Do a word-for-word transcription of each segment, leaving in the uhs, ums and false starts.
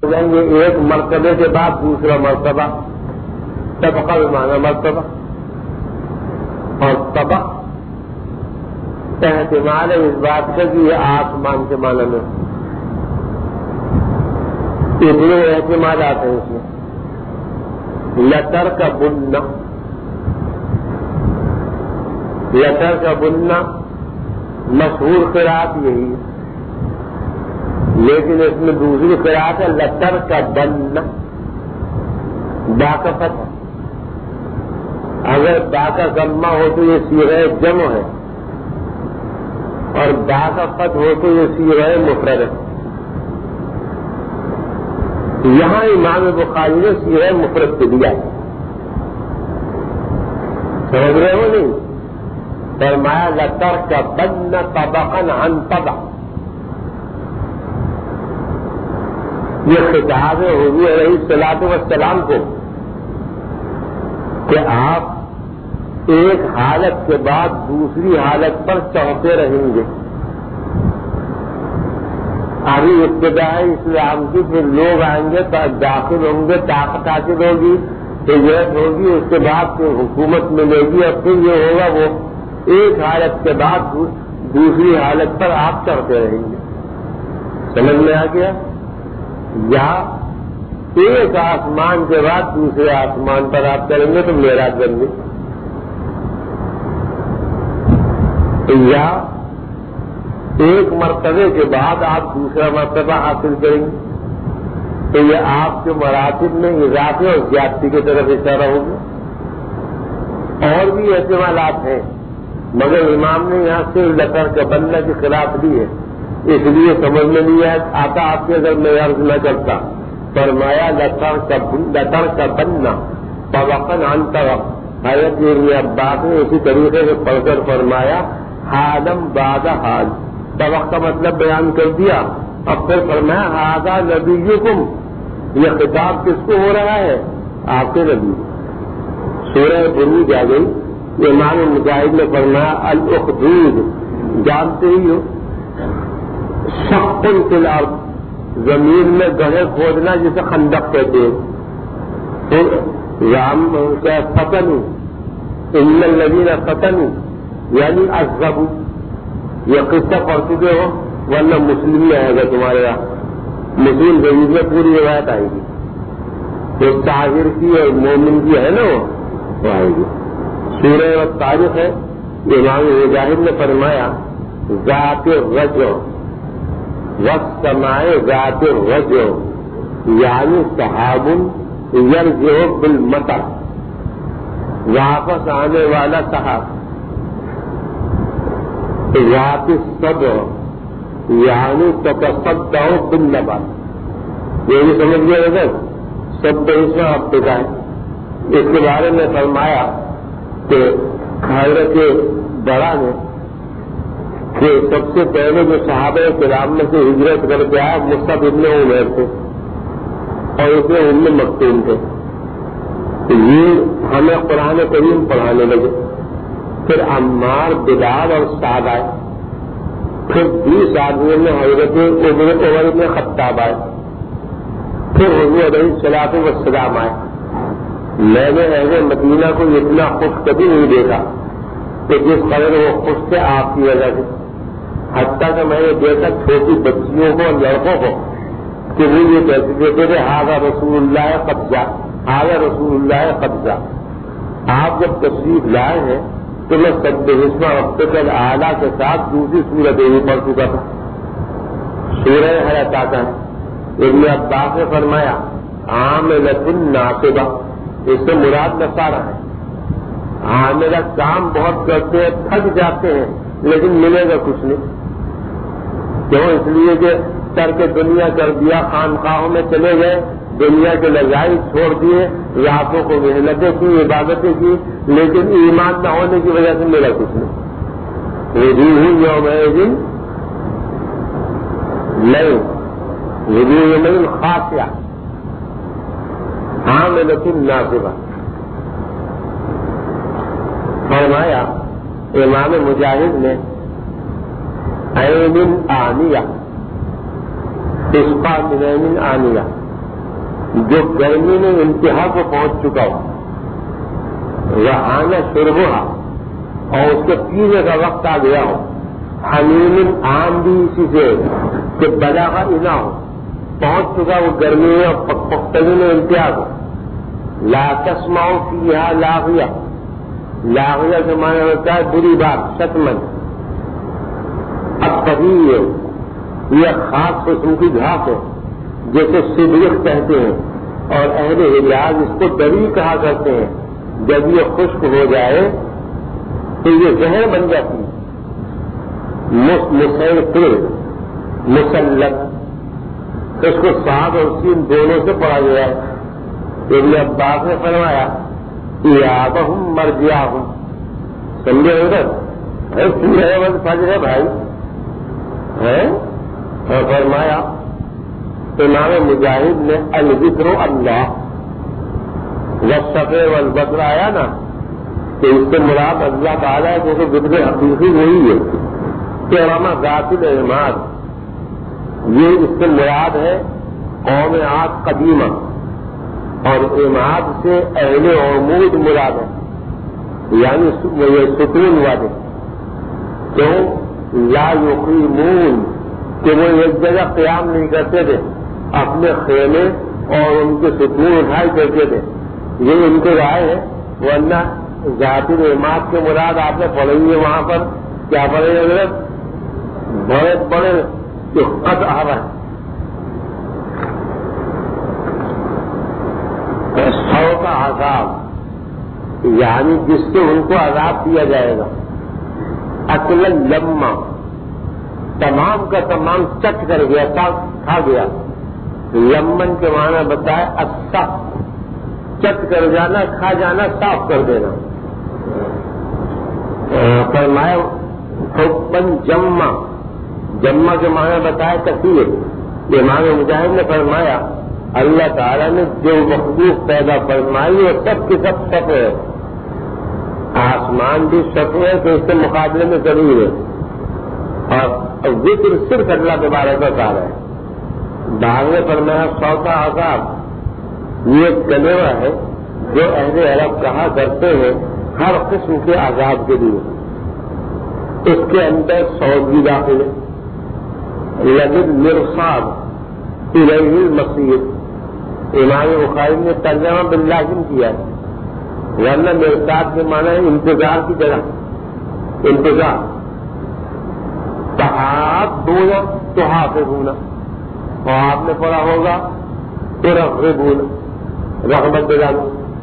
جائیں گے ایک مرتبے کے بعد دوسرا مرتبہ، طبقہ بمعنی مرتبہ، اور طبق احتمال ہے اس بات کا کہ یہ آسمان کے معنی میں اتنے احتمالات ہیں اس میں۔ لتر کا بننا، لتر کا بننا مشہور قرات یہی ہے، لیکن اس میں دوسری قرات ہے لتر کا بننا، با کا فتح۔ اگر با کا ضمہ ہو تو یہ صیغہ جمع ہے، اور با کا فتح ہو تو یہ صیغہ مفرد ہے۔ یہاں امام بخاری نے صیغہ مفرد کو دیا، سمجھ رہے ہو نہیں؟ فرمایا لتر کا بننا طبقاً عن طبق۔ یہ خطاب ہے حضور علیہ الصلوۃ والسلام کو کہ آپ ایک حالت کے بعد دوسری حالت پر چڑھتے رہیں گے۔ ابھی ابتدائی اسلام کی پھر لوگ آئیں گے، داخل ہوں گے، طاقت حاصل ہوگی، ہجرت ہوگی، اس کے بعد پھر حکومت ملے گی، اور پھر یہ ہوگا وہ ایک حالت کے بعد دوسری حالت پر آپ چڑھتے رہیں گے۔ سمجھ میں آ گیا؟ یا ایک آسمان کے بعد دوسرے آسمان پر آپ چلیں گے تو معراج بن گئی، یا ایک مرتبے کے بعد آپ دوسرا مرتبہ حاصل کریں گے تو یہ آپ کے مراتب میں اضافے اور زیادتی کی طرف اشارہ ہوگا۔ اور بھی احتمالات ہیں، مگر امام نے یہاں سے لتر کا بننا کی خلاف دی ہے، اس لیے سمجھ میں نہیں آتا آپ کے اگر میں عرض نہ کرتا۔ فرمایا لتر کا لتر کا بننا طبقاً عن طبق۔ حضرت ابن عباس نے اسی طریقے سے پڑھ کر فرمایا حالم بعد حال، طبق کا مطلب بیان کر دیا، اب پھر فرمایا ھذا نبیکم، یہ خطاب کس کو ہو رہا ہے؟ آپ کے نبی۔ سورہ بروج آ گئی، امام مجاہد نے فرمایا الاخدود، جانتے ہی ہو شق فی الارض، زمین میں گڑھے کھودنا جسے خندق کہتے ہیں۔ رام کا فتنوا ان الذین فتنوا یعنی عذبوا، یہ قصہ پڑھ چکے ہو ورنہ مسلم میں آئے گا تمہارے یہاں، مسلم غریب میں پوری روایت آئے گی، جو طاہر کی اور مومن کی ہے نا وہ آئے گی۔ سورہ تاریخ ہے، امام مجاہد نے فرمایا ذات الرجع والسماء ذات الرجع، یعنی سحاب یرجع بالمطر، واپس آنے والا سحاب۔ ذات الصدع یعنی تتصدع بالنبات، یہ بھی سمجھ گئے اگر سب اس میں آپ بتائیں۔ اس کے بارے میں فرمایا کہ حضرت بڑا نے کہ سب سے پہلے جو صحابہ کرام میں سے ہجرت کر کے آیا مصعب ابن عمیر تھے اور اس میں ام مکتوم تھے، یہ ہمیں قرآن کریم پڑھانے لگے۔ پھر عمار، بلال اور سعد آئے، پھر بیس آدمیوں میں حضرت عمر بن خطاب آئے، پھر حضور علیہ الصلوۃ والسلام آئے۔ میں نے اہل مدینہ کو اتنا خوش کبھی نہیں دیکھا کہ جس قدر وہ خوش تھے آپ کی وجہ سے، حتیٰ کہ میں نے دیکھا چھوٹی بچیوں کو اور لڑکوں کو کہ وہ یہ کہتے تھے ھذا رسول اللہ قبضہ، ھذا رسول اللہ قبضہ۔ آپ جب تشریف لائے ہیں تو میں سبح اسم ربک الاعلیٰ کے ساتھ دوسری سورت یہی پڑھ چکا تھا، سورہ حل عطا ہے۔ ابن عباس نے فرمایا عاملۃ ناصبہ، اس سے مراد نصارہ ہے۔ عاملہ کام بہت کرتے ہیں، تھک جاتے ہیں، لیکن ملے گا کچھ نہیں۔ کیوں؟ اس لیے کہ کر کے دنیا کر دیا، خانقاہوں میں چلے گئے، دنیا کے لذائذ چھوڑ دیے، راتوں کو محنتیں کی، عبادتیں کی، لیکن ایمان نہ ہونے کی وجہ سے ملا کچھ نہیں۔ وجوہ یومئذ نہیں، وجوہ یومئذ خاشعہ عاملۃ ناصبہ۔ فرمایا امام مجاہد نے عین آنیہ، اسقا من عین آنیہ، جو گرمی میں انتہا کو پہنچ چکا ہو، رہانا شربہ اور اس کے پینے کا وقت آ گیا ہو، حمیم عام بھی اسی سے کہ بلاغا انا ہو، پہنچ چکا وہ گرمی میں اور پختگی میں انتہا ہو. لا تسمع فیہا لاغیہ، لاغیہ کے معنی ہوتا ہے بری بات، شتمن. اب کبھی یہ خاص قسم کی گھاس ہے جیسے سدرخ کہتے ہیں، اور اہل حجاز اس کو دری کہا کرتے ہیں. جب یہ خشک ہو جائے تو یہ زہر بن جاتی ہے. مسلط مسلط اس کو سات اور سین دونوں سے پڑھا گیا ہے. ابن عباس نے فرمایا یابہم مرجعہم، سمجھے ادھر ہے فجر ہے بھائی ہے. اور فرمایا امام مجاہد نے الذکر اللہ والصفے والبدر آیا نا کہ اس سے مراد اللہ تعالیٰ ہے، کیونکہ ذکر حقیقی وہی ہے کہ علامہ ذات العماد، یہ اس سے مراد ہے قوم عاد قدیمہ، اور عماد سے اہل عمود مراد ہے، یعنی یہ ستون والے. کیوں؟ لا یقیمون، کہ وہ ایک جگہ قیام نہیں کرتے تھے، اپنے خیمے اور ان کے ستون اٹھائی کرتے تھے. یہ ان کی رائے ہے. ورنہ ذات العماد کے مراد آپ نے پڑھی ہے وہاں پر کیا پڑھے گا؟ بڑے بڑے جو قد آ رہا ہے سو کا عذاب، یعنی جس سے ان کو عذاب دیا جائے گا. اکل لما، تمام کا تمام چٹ کر گیا، کھا گیا. لمن کے معنی بتائے السخت، چٹ کر جانا، کھا جانا، صاف کر دینا. فرمایا حبن جمع، جمع کے معنی بتائے کثیر. امام مجاہد نے فرمایا اللہ تعالیٰ نے جو مخلوق پیدا فرمائی وہ سب کے سب سب ہے. آسمان بھی سب ہے تو اس کے مقابلے میں ضرور ہے. اور ذکر صرف اللہ کے بارے میں کہا ہے. بعد میں فرمایا سوتا عذاب، یہ ایک کلیوہ ہے جو اہل عرب کہا کرتے ہیں ہر قسم کے عذاب کے لیے. اس کے اندر سودگی داخل ہے. لگن مرصاد الیہ المصیر، امام بخاری نے ترجمہ باللازم کیا ہے، ورنہ مرصاد کے معنی ہے انتظار کی جگہ، انتظار. تحابون تحافظون، اور آپ نے پڑھا ہوگا ترغبون، رغبت دلانا.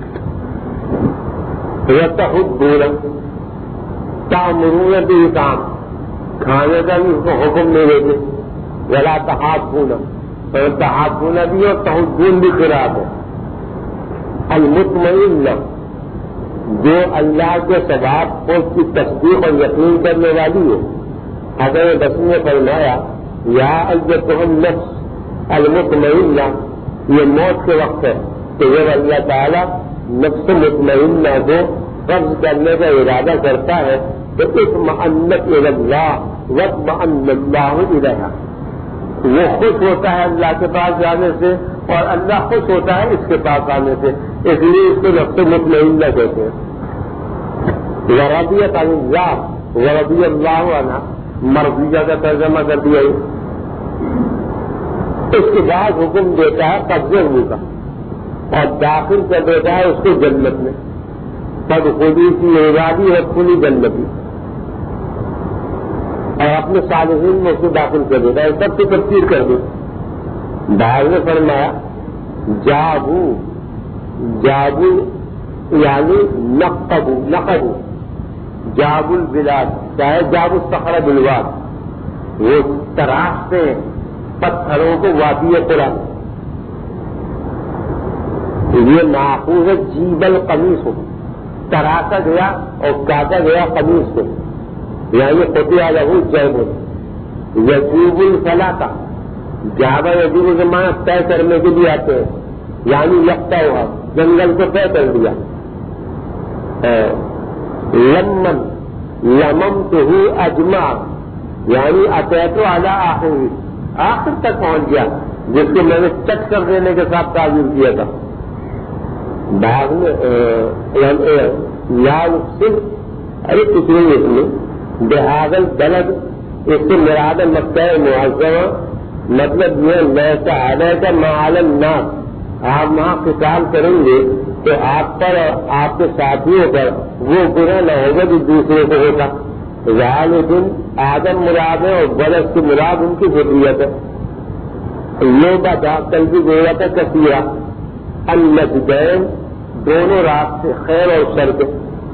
یتحبون، تأمرون بھی کام، کھانے کا بھی اس کو حکم نہیں دیتے. ولا تحابون، اور تحابون بھی اور تحبون بھی قرات ہے. المطمئن، جو اللہ کے ثواب کو اس کی تصدیق اور یقین کرنے والی ہے. حضرت بس نے فرمایا یا ایتھا النفس المطمئنہ، یہ موت کے وقت ہے کہ جب اللہ تعالیٰ نفس مطمئنہ کو قبض کرنے کا ارادہ کرتا ہے تو اطمأنت الی اللہ واطمأن اللہ الیہا، وہ خوش ہوتا ہے اللہ کے پاس جانے سے اور اللہ خوش ہوتا ہے اس کے پاس آنے سے، اس لیے اس کو نفس مطمئنہ کہتے ہیں. ورضیت عن اللہ ورضی اللہ عنہ، مرضیہ کا ترجمہ کر دیا. اس کے بعد حکم دیتا ہے قبضے ہونے کا اور داخل کر دیتا ہے اس کو جنت میں. پد خودی کی عبادی اور کھلی جنتی، اور اپنے صالحین میں اس کو داخل کر دیتا ہے. سب سے تفسیر کر دے. بعض نے فرمایا جابو، جابو یعنی نقبو، نقبو جاب البلاد، چاہے جاب الصخرہ بلواد، وہ تراشتے ہیں پتھروں کو وادی قرآن. یہ ماخوذ ہے جیب القمیص، تراشا گیا اور کاٹا گیا قمیص کو، یعنی قطع لہو جیب. یجوب الفلاح، جابا یجوب کے معنی طے کرنے کے لیے آتے ہیں، یعنی یکتا ہوا جنگل کو طے کر دیا. لمن لممتہ اجمع، یعنی اتیت علی آخر، آخر تک پہنچ گیا. جس کو میں نے چٹ کر دینے کے ساتھ تعبیر کیا تھا. بعد میں لال صرف ارے کچھ نہیں اس میں بحاغل بلد اس سے مراد مکہ معظمہ مطلب یہ ویسا علیہ کا معالم ناس آپ وہاں قتال کریں گے تو آپ پر اور آپ کے ساتھیوں پر وہ برا نہ ہوگا جو دوسرے کو ہوتا. ذالکم آدم مراد ہے اور بلد کی مراد ان کی ضروریت ہے. یہ بتا کل کی ضرورت ہے کثیرہ النجدین دونوں راستے خیر اور شر کے.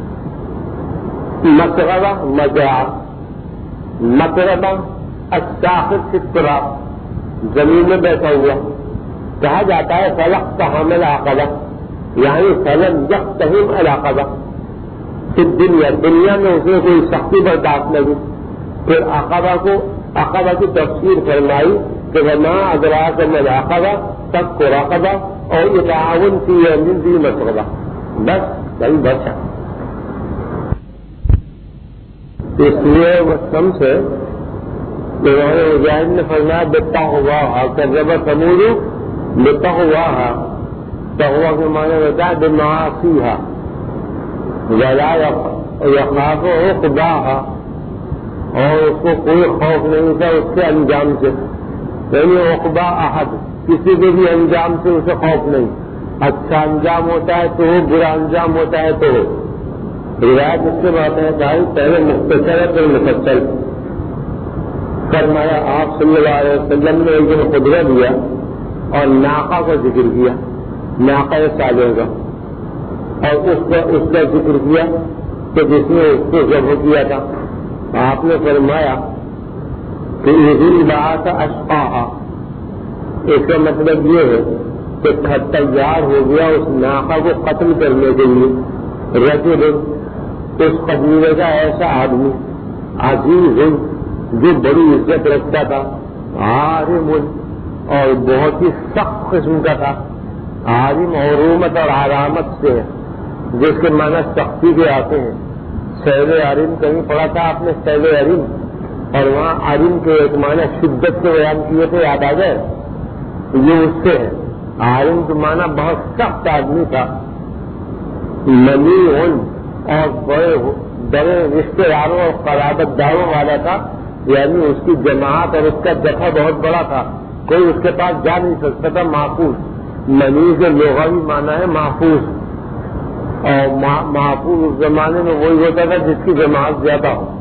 مقربہ مزرعہ مقربہ الساخط سترہ زمین میں بیٹھا ہوا کہا جاتا ہے فلق تحمل عقبہ یعنی فلم یقتحم العقبہ. پھر دنیا دنیا میں اس نے کوئی سختی برداشت نہیں. پھر عقبہ کو عقبہ کی تفسیر فرمائی کہ وما ادراک ما العقبہ تک کو رقبہ اور یہ تعاون کی امین بھی مسئلہ بس بھائی بس ہے. اس لیے وہ سم سے مجاہد نے فرمایا بتا ہوا کذب ثمود بتا ہوا تقوا کے معنی ہوتا ہے بمعاصیہا ولا یخاف عقباہا اور اس کو کوئی خوف نہیں تھا اس کے انجام سے. یعنی عقبہ احد کسی کے بھی انجام سے اسے خوف نہیں. اچھا انجام ہوتا ہے تو ہو برا انجام ہوتا ہے تو ہو. روایت اس سے بات ہے بھائی پہلے مختصر ہے پھر مفصل. فرمایا آپ صلی اللہ علیہ وسلم نے ایک دن خطبہ دیا اور ناقہ کا ذکر کیا ناقہ صالح کا اور اس کا اس کا ذکر کیا کہ جس نے اس کو ذبح کیا تھا. آپ نے فرمایا کہ یہی بات اشقاہا اس کا مطلب یہ ہے کہ تیار ہو گیا اس ناقہ کو قتل کرنے کے لیے رجل اس قبیلے کا ایسا آدمی عزیز جو بڑی عزت رکھتا تھا عارم اور بہت ہی سخت قسم کا تھا. عارم حرمت اور حرامت سے جس کے معنی سختی کے آتے ہیں. سیل عارم کہیں پڑھا تھا آپ نے سیل عارم اور وہاں عارم کے ایک معنی شدت کے بیان کیے تھے یاد آ گئے. یہ اس سے ہے عارم کا معنی بہت سخت آدمی تھا. منی اور بڑے بڑے رشتے داروں اور قرابت داروں والا تھا. یعنی اس کی جماعت اور اس کا جتھا بہت بڑا تھا. کوئی اس کے پاس جا نہیں سکتا تھا. محفوظ منی کے لغوی معنی ہے محفوظ اور محفوظ اس زمانے میں وہی ہوتا تھا جس کی جماعت زیادہ ہو.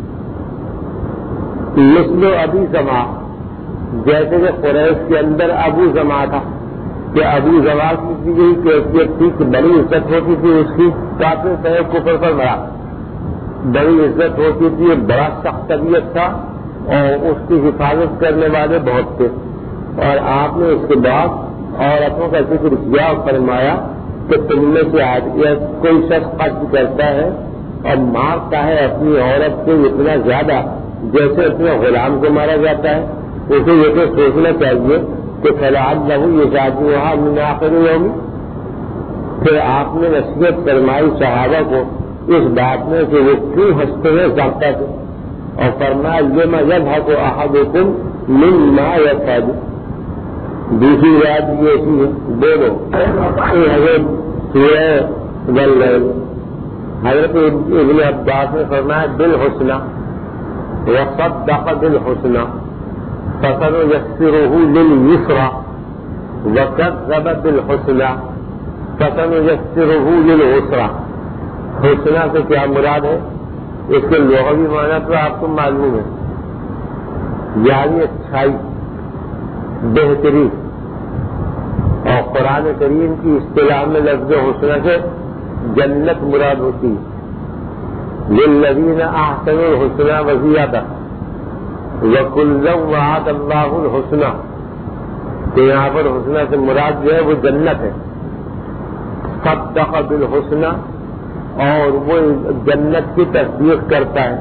مثل ابی زما جیسے کہ قریش کے اندر ابو زما تھا کہ ابو زما کی یہی کیفیت تھی کہ بڑی عزت ہوتی تھی اس کی کافی صحیح کفر پر بڑا بڑی عزت ہوتی تھی. بڑا سخت طبیعت تھا اور اس کی حفاظت کرنے والے بہت تھے. اور آپ نے اس کے بعد عورتوں کا ذکر کیا اور فرمایا کہ تم میں سے کوئی شخص قتل کرتا ہے اور مارتا ہے اپنی عورت کو اتنا زیادہ جیسے اپنے غلام کو مارا جاتا ہے. اسے یہ تو سوچنا چاہیے کہ فلاح لہو یہ جادو وہاں من آخر یوم. پھر آپ نے نصیحت فرمائی صحابہ کو اس بات میں کہ وہ کیوں ہنستے ہیں ضابطہ سے اور فرمایا یہ مذہب ہے کو احدکم مما یفعل. دوسری بات یہ ایسی ہے بولو حضرت سورہ واللیل حضرت ابن عباس نے فرمایا بالحسنى وصدق بالحسنى فسنيسره لليسرى وكذب بالحسنى فسنيسره للعسرى. حسنہ سے کیا مراد ہے؟ اس کے لغوی معنی تو آپ کو معلوم ہے یعنی اچھائی بہتری. اور قرآن کریم کی اصطلاح میں لفظ حسنہ سے جنت مراد ہوتی ہے. للذین احسنوا الحسنى وزیادہ وکلا وعد اللہ الحسنى. تو یہاں پر حسنہ سے مراد جو ہے وہ جنت ہے. صدق بالحسنى اور وہ جنت کی تصدیق کرتا ہے.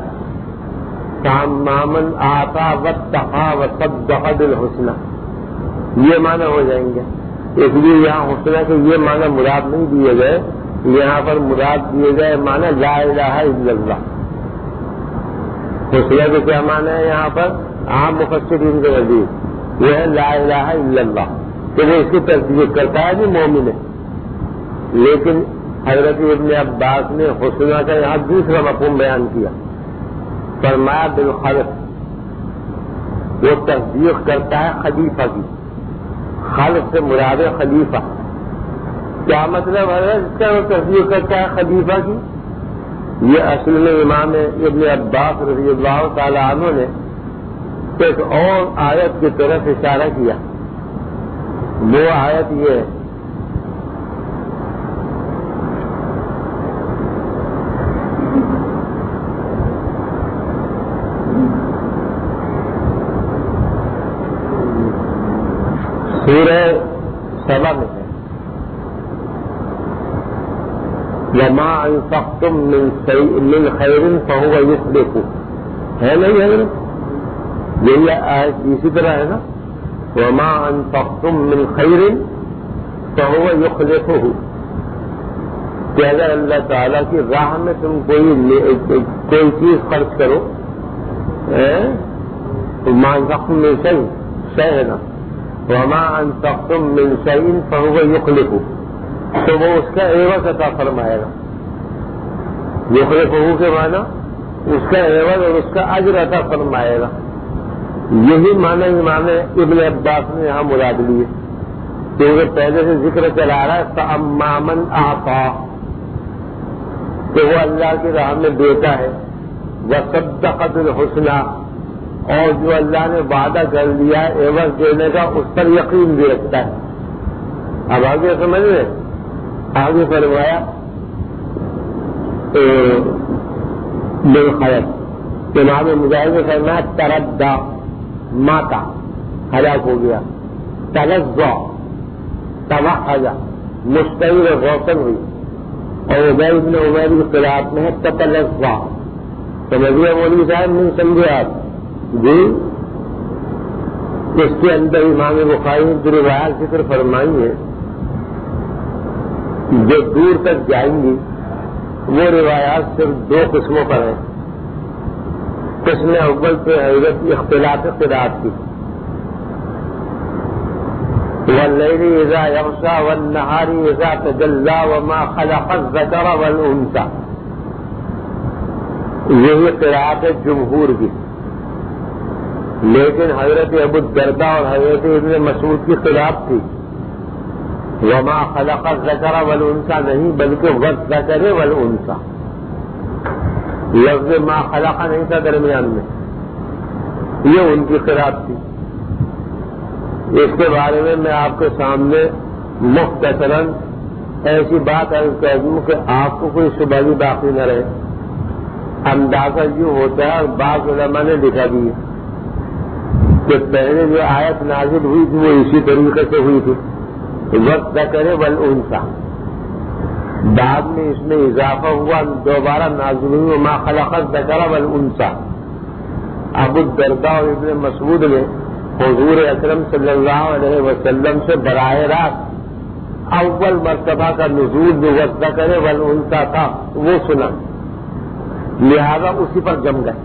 تماماً آتا واتقى وصدق بالحسنى یہ معنی ہو جائیں گے. اس لیے یہاں حسنہ کے یہ معنی مراد نہیں دیے گئے. یہاں پر مراد دیے گئے معنی لا الہ الا اللہ. حسنہ کے کیا معنی ہے یہاں پر عام مفسرین کے نزدیک وہ ہے لا الہ الا اللہ، کہ وہ اس کی تصدیق کرتا ہے بھی مومن ہے. لیکن حضرت ابن عباس نے حسنہ کا یہاں دوسرا مفہوم بیان کیا، فرمایا بالخلق، وہ تصدیق کرتا ہے خلیفہ کی. خلق سے مراد ہے خلیفہ. کیا مطلب ہے اس کا وہ تصدیق کرتا ہے خلیفہ کی؟ یہ اصل میں امام ابن عباس رضی اللہ تعالی عنہ نے ایک اور آیت کی طرف اشارہ کیا. وہ آیت یہ ہے سورہ سبا میں ہے، وما انفقتم من شيء من خير فهو يخلفه، ہے نہیں ہے یہی آیت اسی طرح ہے نا، وما انفقتم من خير فهو يخلفه، کہ اگر اللہ تعالیٰ کی راہ میں تم کوئی کوئی چیز خرچ کرو، وما انفقتم من شيء شيء ہے نا، وما انفقتم من شيء فهو يخلفه، تو وہ اس کا عوض عطا فرمائے گا. یخلفہ کے معنی اس کا عوض اور اس کا اجر عطا فرمائے گا. یہی معنی امام ابن عباس نے یہاں مراد لیے، کیونکہ پہلے سے ذکر چلا رہا ہے فَأَمَّا مَنْ أَعْطَىٰ، کہ وہ اللہ کی راہ میں دیتا ہے، وَصَدَّقَ بِالْحُسْنَىٰ، اور جو اللہ نے وعدہ کر لیا ہے عوض دینے کا اس پر یقین بھی رکھتا ہے. اب آگے سمجھ لیں، آگے فرمایا بالخیر، امام مجاہد نے فرمایا تردہ، ماتا ہلاک ہو گیا، تلزع توحد، مستعیر روشن ہوئی، اور عبید بن عمیر کی قرات میں ہے تتلزع. سمجھیے مولوی صاحب نہیں سمجھے آپ جی؟ اس کے اندر امام بخاری نے جو روایات ذکر فرمائی ہے جو دور تک جائیں گی، وہ روایات صرف دو قسموں پر ہیں. قسم اول پہ حضرت اختلاف قرات کی، واللیل اذا یغشی والنہار اذا تجلی وما خلق الذکر والانثی، یہی قرات ہے جمہور کی. لیکن حضرت ابو الدرداء اور حضرت ابن مسعود کی خلاف تھی، وما خلق الذکر والانثی نہیں بلکہ والذکر والانثی، لفظ ما خلق نہیں تھا درمیان میں، یہ ان کی خلاف تھی. اس کے بارے میں میں آپ کے سامنے مختصراً ایسی بات عرض کر دوں کہ آپ کو کوئی شبہ بھی باقی نہ رہے. اندازہ یوں ہوتا ہے، اور بعض علماء نے لکھا بھی کہ پہلے جو آیت نازل ہوئی تھی وہ اسی طریقے سے ہوئی تھی، والذکر والانثی. بعد میں اس میں اضافہ ہوا، دوبارہ نازل ہوئی وما خلق الذکر والانثی. ابو الدرداء اور ابن مسعود نے حضور اکرم صلی اللہ علیہ وسلم سے براہ راست اول مرتبہ کا نزول جو والذکر والانثی تھا وہ سنا، لہذا اسی پر جم گئے.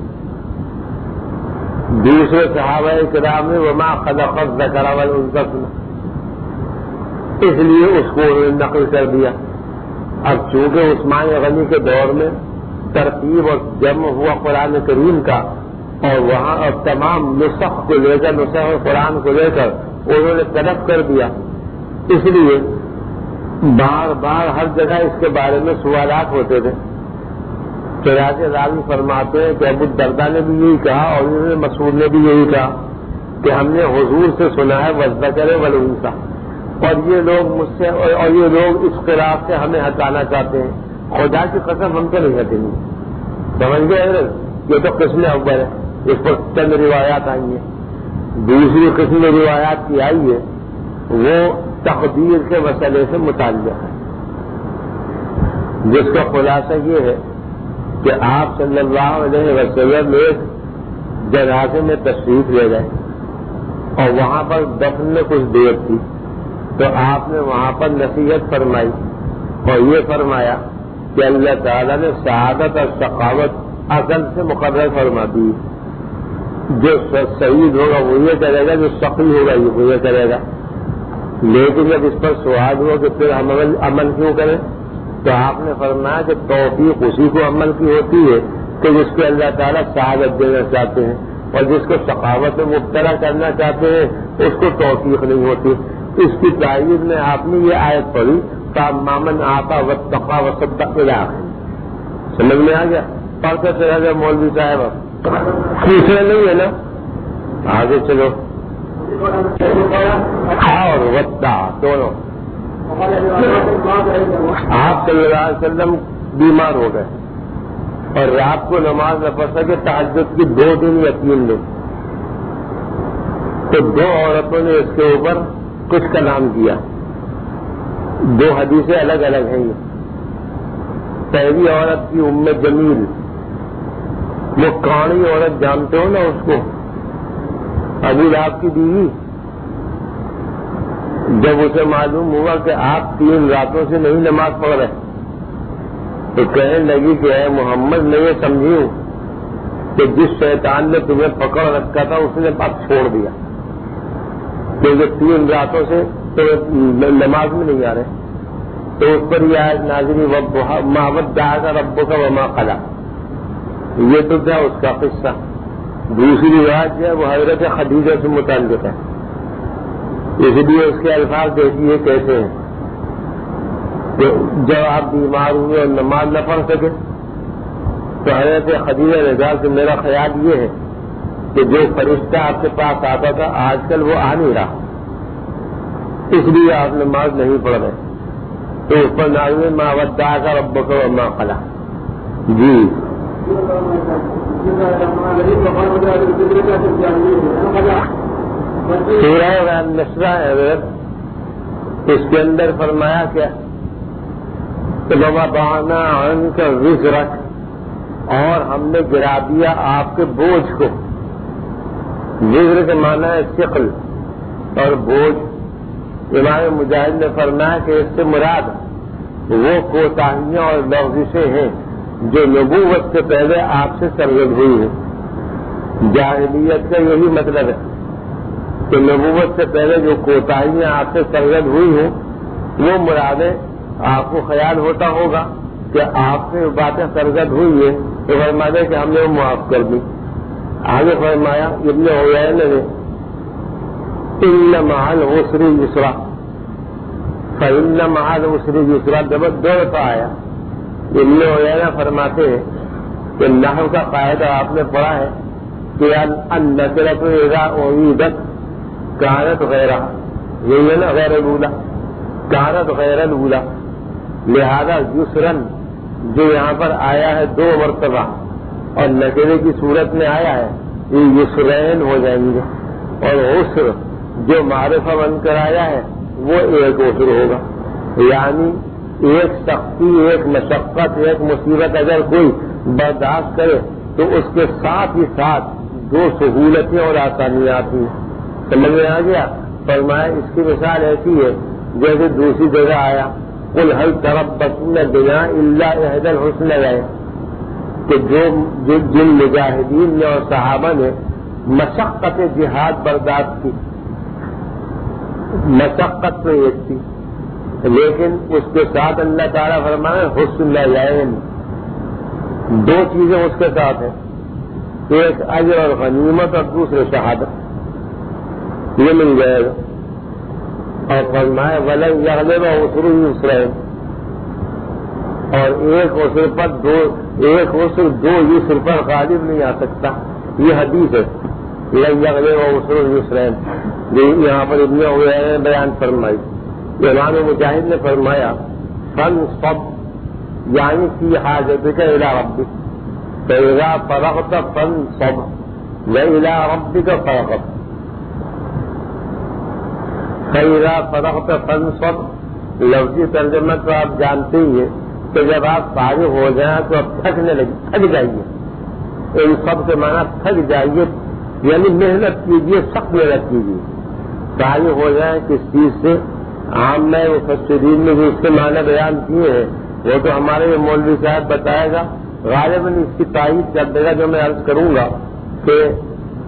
دوسرے صحابہ کرام نے وما خلق الذکر والانثی سنا، اس لیے اس کو نقل کر دیا. اب چونکہ عثمان غنی کے دور میں ترتیب اور جمع ہوا قرآن کریم کا، اور وہاں اور تمام نسخ کو لے کر نسخ قرآن کو لے کر انہوں نے طلب کر دیا، اس لیے بار بار ہر جگہ اس کے بارے میں سوالات ہوتے تھے. چنانچہ راوی فرماتے ہیں کہ ابو الدرداء نے بھی یہی کہا اور ابن مسعود نے بھی یہی کہا کہ ہم نے حضور سے سنا ہے والذکر والانثی، اور یہ لوگ مجھ سے اور یہ لوگ اس قرات سے ہمیں ہٹانا چاہتے ہیں. خدا کی قسم ہم تو نہیں ہٹیں گے. سمجھ گئے؟ یہ تو قسم اول ہے، اس پر چند روایات آئی ہیں. دوسری قسم روایات کی آئی ہے وہ تقدیر کے مسئلے سے متعلق ہے، جس کا خلاصہ یہ ہے کہ آپ صلی اللہ علیہ وسلم ایک جنازے میں تشریف لے گئے اور وہاں پر دفن میں کچھ دیر تھی، تو آپ نے وہاں پر نصیحت فرمائی اور یہ فرمایا کہ اللہ تعالیٰ نے سعادت اور ثقافت ازل سے مقرر فرما دی، جو شہید ہوگا وہ یہ کرے گا، جو سخی ہوگا وہ یہ کرے گا. لیکن جب اس پر سوال ہوا کہ پھر ہم عمل, عمل کیوں کریں، تو آپ نے فرمایا کہ توفیق اسی کو عمل کی ہوتی ہے کہ جس کو اللہ تعالیٰ شہادت دینا چاہتے ہیں، اور جس کو سخاوت میں مبتلا کرنا چاہتے ہیں اس کو توفیق نہیں ہوتی. اس کی تائید میں آپ نے یہ آیت پڑھی تماماً آتا واتقا وصدق بالآخر. سمجھ میں آ گیا؟ پڑھتے چلا گیا مولوی صاحب. دوسرے نہیں ہے نا، آگے چلو. اور ودا دونوں. آپ صلی اللہ علیہ وسلم بیمار ہو گئے اور رات کو نماز نہ پڑھ سکے، تہجد کی دو دن یا تین دن. تو دو عورتوں نے اس کے اوپر کچھ کلام کیا. دو حدیثیں الگ الگ ہیں. یہ پہلی عورت کی ام جمیل، وہ کاڑی عورت جانتے ہو نا اس کو، ابو لہب کی بیوی. جب اسے معلوم ہوا کہ آپ تین راتوں سے نہیں نماز پڑھ رہے تو کہنے لگی کہ اے محمد، میں یہ سمجھی ہوں کہ جس شیطان نے تمہیں پکڑ رکھا تھا اس نے اب چھوڑ دیا، کیونکہ تین راتوں سے تو نماز میں نہیں آ رہے. تو اس پر یہ آیت نازلی ما ودعک ربک وما قلی. یہ تو کیا اس کا قصہ. دوسری روایت جو ہے وہ حضرت خدیجہ سے متعلق ہے، اس لیے اس کے الفاظ دیکھیے کیسے ہیں. کہ جب آپ بیمار ہوئے اور نماز نہ پڑھ سکے تو حضرت خدیجہ نے کہا کہ میرا خیال یہ ہے کہ جو فرشتہ آپ کے پاس آتا تھا آج کل وہ آ نہیں رہا، اس لیے آپ نماز نہیں پڑھ رہے. تو اس پر نازل ما ودعک ربک وما قلی. جی سورہ نصرہ ہے، اس کے اندر فرمایا کیا کہ ووضعنا عنک وزرک، اور ہم نے گرا دیا آپ کے بوجھ کو. وزر کے معنی ہے ثقل اور بوجھ. امام مجاہد نے فرمایا کہ اس سے مراد وہ کوتاہیاں اور لغزشیں ہیں جو نبوت سے پہلے آپ سے سرزد ہوئی ہیں. جاہلیت کا یہی مطلب ہے کہ نبوت سے پہلے جو کوتاہیاں آپ سے سرزد ہوئی ہیں وہ مرادیں. آپ کو خیال ہوتا ہوگا کہ آپ سے باتیں سرزد ہوئی ہیں تو فرمایا کہ ہم نے وہ معاف کر دی. آگے فرمایا ابن عیینہ نے ان مع العسر یسرا، فإن مع العسر یسرا دو دفعہ آیا. ابن عیینہ فرماتے ہیں کہ نحو کا قاعدہ آپ نے پڑھا ہے کہ النکرۃ اذا اعیدت کانت غیرہ، یہی ہے نا غیر الاولی، کانت غیر الاولی. لہذا یسرن جو یہاں پر آیا ہے دو مرتبہ اور نکرے کی صورت میں آیا ہے یہ یسرین ہو جائیں گے، اور عسر جو معرفہ بن کر آیا ہے وہ ایک عسر ہوگا. یعنی ایک سختی، ایک مشقت، ایک مصیبت اگر کوئی برداشت کرے تو اس کے ساتھ ہی ساتھ دو سہولتیں اور آسانیاں آتی ہیں. سمجھ میں آ گیا؟ فرمایا اس کی مثال ایسی ہے جیسے دوسری جگہ آیا قل هل تربصون بنا الا احدى الحسنيين، کہ جو جن مجاہدین نے اور صحابہ نے مشقت جہاد برداشت کی، مشقت تو ایک تھی لیکن اس کے ساتھ اللہ تعالیٰ فرمائے حسنیین، دو چیزیں اس کے ساتھ ہیں، ایک اجر اور غنیمت اور دوسرے شہادت، یہ مل جائے گا. اور فرمائے ولن یغلب عسر یسرین، اور ایک عسر پر دو ایک عسر دو یسر پر غالب نہیں آ سکتا. یہ حدیث ہے لن یغلب عسر یسرین، یہاں پر ابن عیینہ نے بیان فرمائی. امام مجاہد نے فرمایا فانصب یعنی فی حاجتک الی ربک فاذا فرغت فانصب والی ربک فرغت. فاذا فرغت فانصب لفظی ترجمہ تو آپ جانتے ہی ہیں کہ جب آپ فارغ ہو جائیں تو اب تھکنے لگے، تھک جائیے. ان سب سے معنی تھک جائیے یعنی محنت کیجیے، سخت محنت کیجیے. فارغ ہو جائیں کس چیز سے؟ عام میں مفسرین نے جو اس کے معنی بیان کیے ہیں وہ تو ہمارے یہ مولوی صاحب بتائے گا. غالباً اس کی تائید کر دے گا جو میں عرض کروں گا کہ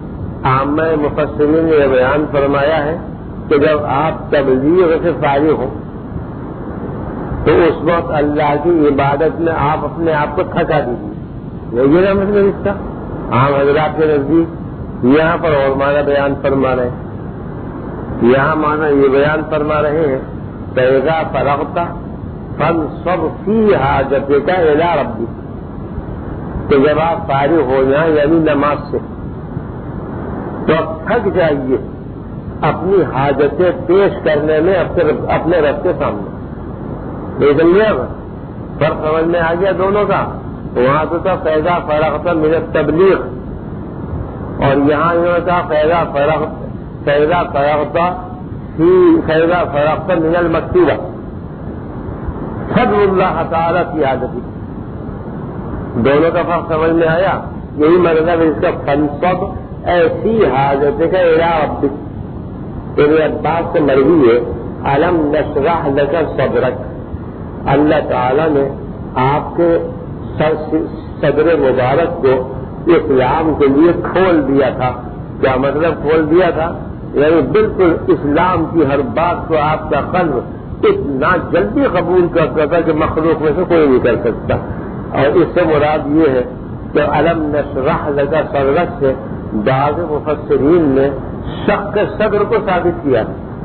عامہ مفسرین نے یہ بیان فرمایا ہے کہ جب آپ تبلیغ سے فارغ ہوں تو اس وقت اللہ کی عبادت میں آپ اپنے آپ کو تھکا دیجیے. یہ نا مطلب اس کا عام حضرات کے نزدیک یہاں پر اور معنی بیان فرما رہے ہیں. یہاں معنی یہ بیان فرما رہے ہیں فَإِذَا فَرَغْتَ فَانْصَبْ فِي حَاجَتِكَ إِلَىٰ رَبِّكَ کہ جب آپ فارغ ہو جائیں یعنی نماز سے تو اب تھک جائیے اپنی حاجتیں پیش کرنے میں اپنے رب کے سامنے. دیکھ لیا فرق سمجھ میں آ گیا دونوں کا. وہاں تو تھا فیضا فرغت من التبلیغ اور یہاں یہ تھا فیضا فرغت فیضا فرغت فی فیضا فرغت من المکتوبہ فضل اللہ تعالیٰ کی حاجت. دونوں کا فرق سمجھ میں آیا. یہی مطلب اس کا فنصب ایسی حاجت کا الا ربک. تیرے عباس سے مرضی ہے الم نشرح لک صدرک. اللہ تعالیٰ نے آپ کے صدر مبارک کو اسلام کے لیے کھول دیا تھا. کیا مطلب کھول دیا تھا؟ یعنی بالکل اسلام کی ہر بات کو آپ کا قلب اتنا جلدی قبول کرتا تھا کہ مخلوق میں سے کوئی نہیں کر سکتا. اور اس سے مراد یہ ہے کہ الم نشرح لک صدرک سے بعض مفسرین نے شق صدر کو ثابت کیا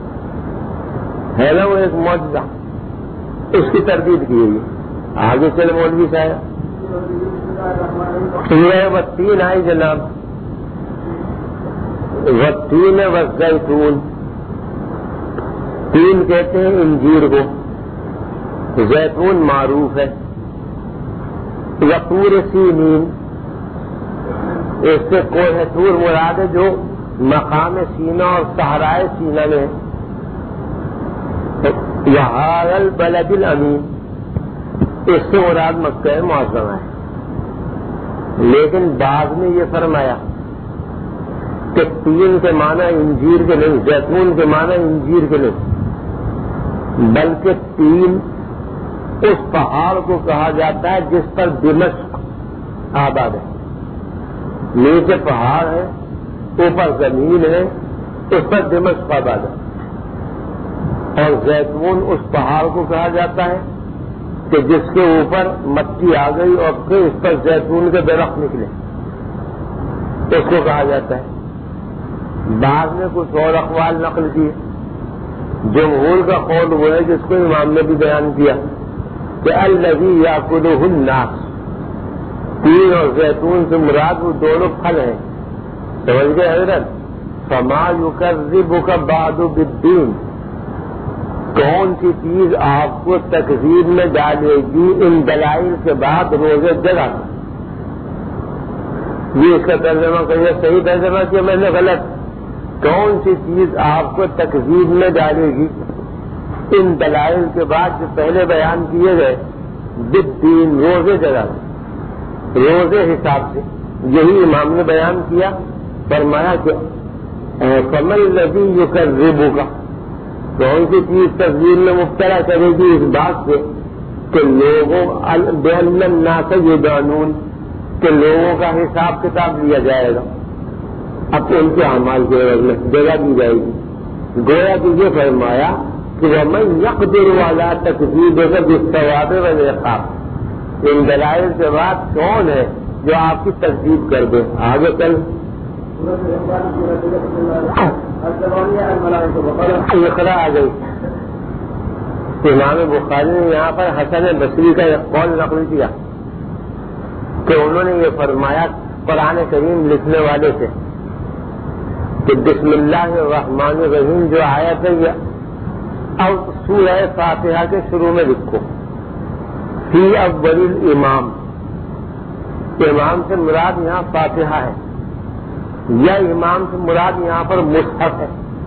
ہے نا. وہ ایک معجزہ اس کی تردید کی ہوئی. آگے چلے مولوی صاحب تین آئی جناب والتین والزیتون. تین کہتے ہیں انجیر کو, زیتون معروف ہے. وطور سینین اس سے کوہ طور مراد ہے جو مقام سینا اور صحرائے سینا میں. وہذا البلد الامین اس سے مراد مکہ معظمہ ہے. لیکن بعد میں یہ فرمایا کہ تین کے معنی انجیر کے نہیں, زیتون کے معنی انجیر کے نہیں, بلکہ تین اس پہاڑ کو کہا جاتا ہے جس پر دمشق آباد ہے. نیچے پہاڑ ہے, اوپر زمین ہے, اس پر دمشق آباد ہے. اور زیتون اس پہاڑ کو کہا جاتا ہے کہ جس کے اوپر مٹی آ گئی اور پھر اس پر زیتون کے درخت نکلے, اس کو کہا جاتا ہے. بعد میں کچھ اور اقوال نقل کیے. جمہور کا قول وہ ہے جس کو امام نے بھی بیان کیا کہ الذی یاکلہ الناس. تین اور زیتون سے مراد وہ دونوں پھل ہیں. سمجھ گئے حضرت؟ فما یکذبک بعد بالدین. کون سی چیز آپ کو تکذیب میں ڈالے گی ان دلائل کے بعد روزے جگہ. یہ اس کا ترجمہ کریے, صحیح ترجمہ کیا میں نے غلط. کون سی چیز آپ کو تکذیب میں ڈالے گی ان دلائل کے بعد جو پہلے بیان کیے گئے بالدین روزے جگہ, روزے حساب سے. یہی امام نے بیان کیا. فرمایا کہ فمن الذی یکذبک, کون سی چیز تکذیب میں مبتلا کرے گی اس بات سے کہ لوگوں بأن الناس یدانون, کہ لوگوں کا حساب کتاب لیا جائے گا اب ان کے اعمال کے عوض میں جگہ دی جائے گی. گویا کہ یہ فرمایا کہ ومن یقدر علی تکذیبک بالثواب والعقاب. ان دلائل کے بعد کون ہے جو آپ کی تکذیب کر دے؟ آگے چل اقرا آ گئی. امام بخاری نے یہاں پر حسن بصری کا ایک قول نقل کیا کہ انہوں نے یہ فرمایا قرآن کریم لکھنے والے سے کہ بسم اللہ الرحمن الرحیم جو آیت ہے یہ اب سورہ فاتحہ کے شروع میں لکھو. فی اول الامام, امام سے مراد یہاں فاتحہ ہے یا امام سے مراد یہاں پر مصحف ہے.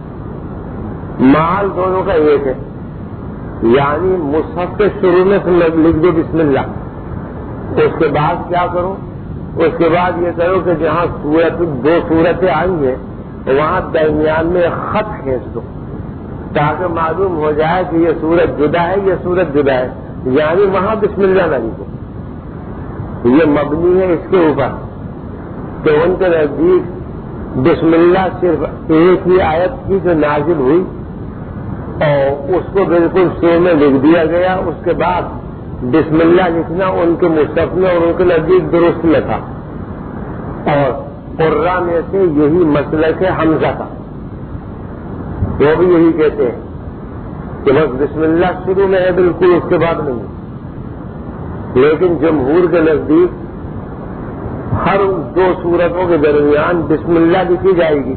مال دونوں کا ایک ہے. یعنی مصحف کے شروع میں لکھ دو بسم اللہ. اس کے بعد کیا کرو؟ اس کے بعد یہ کرو کہ جہاں سورت دو سورتیں آئی ہیں وہاں درمیان میں خط کھینچ دو تاکہ معلوم ہو جائے کہ یہ سورت جدا ہے, یہ سورت جدا ہے. یعنی وہاں بسم اللہ نہ لکھو. یہ مبنی ہے اس کے اوپر کہ ان کے نزدیک بسم اللہ صرف ایک ہی آیت کی جو نازل ہوئی اور اس کو بالکل شروع میں لکھ دیا گیا. اس کے بعد بسم اللہ لکھنا ان کے مصحف میں اور ان کے نزدیک درست نہ تھا. اور قرہ میں سے یہی مسلک ہے حمزہ کا، وہ بھی یہی کہتے ہیں کہ بس بسم اللہ شروع میں ہے بالکل، اس کے بعد نہیں. لیکن جمہور کے نزدیک ہر دو سورتوں کے درمیان بسم اللہ لکھی جائے گی،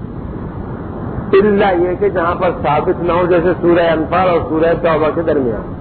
الا یہ کہ جہاں پر ثابت نہ ہو، جیسے سورہ انفال اور سورہ توبہ کے درمیان.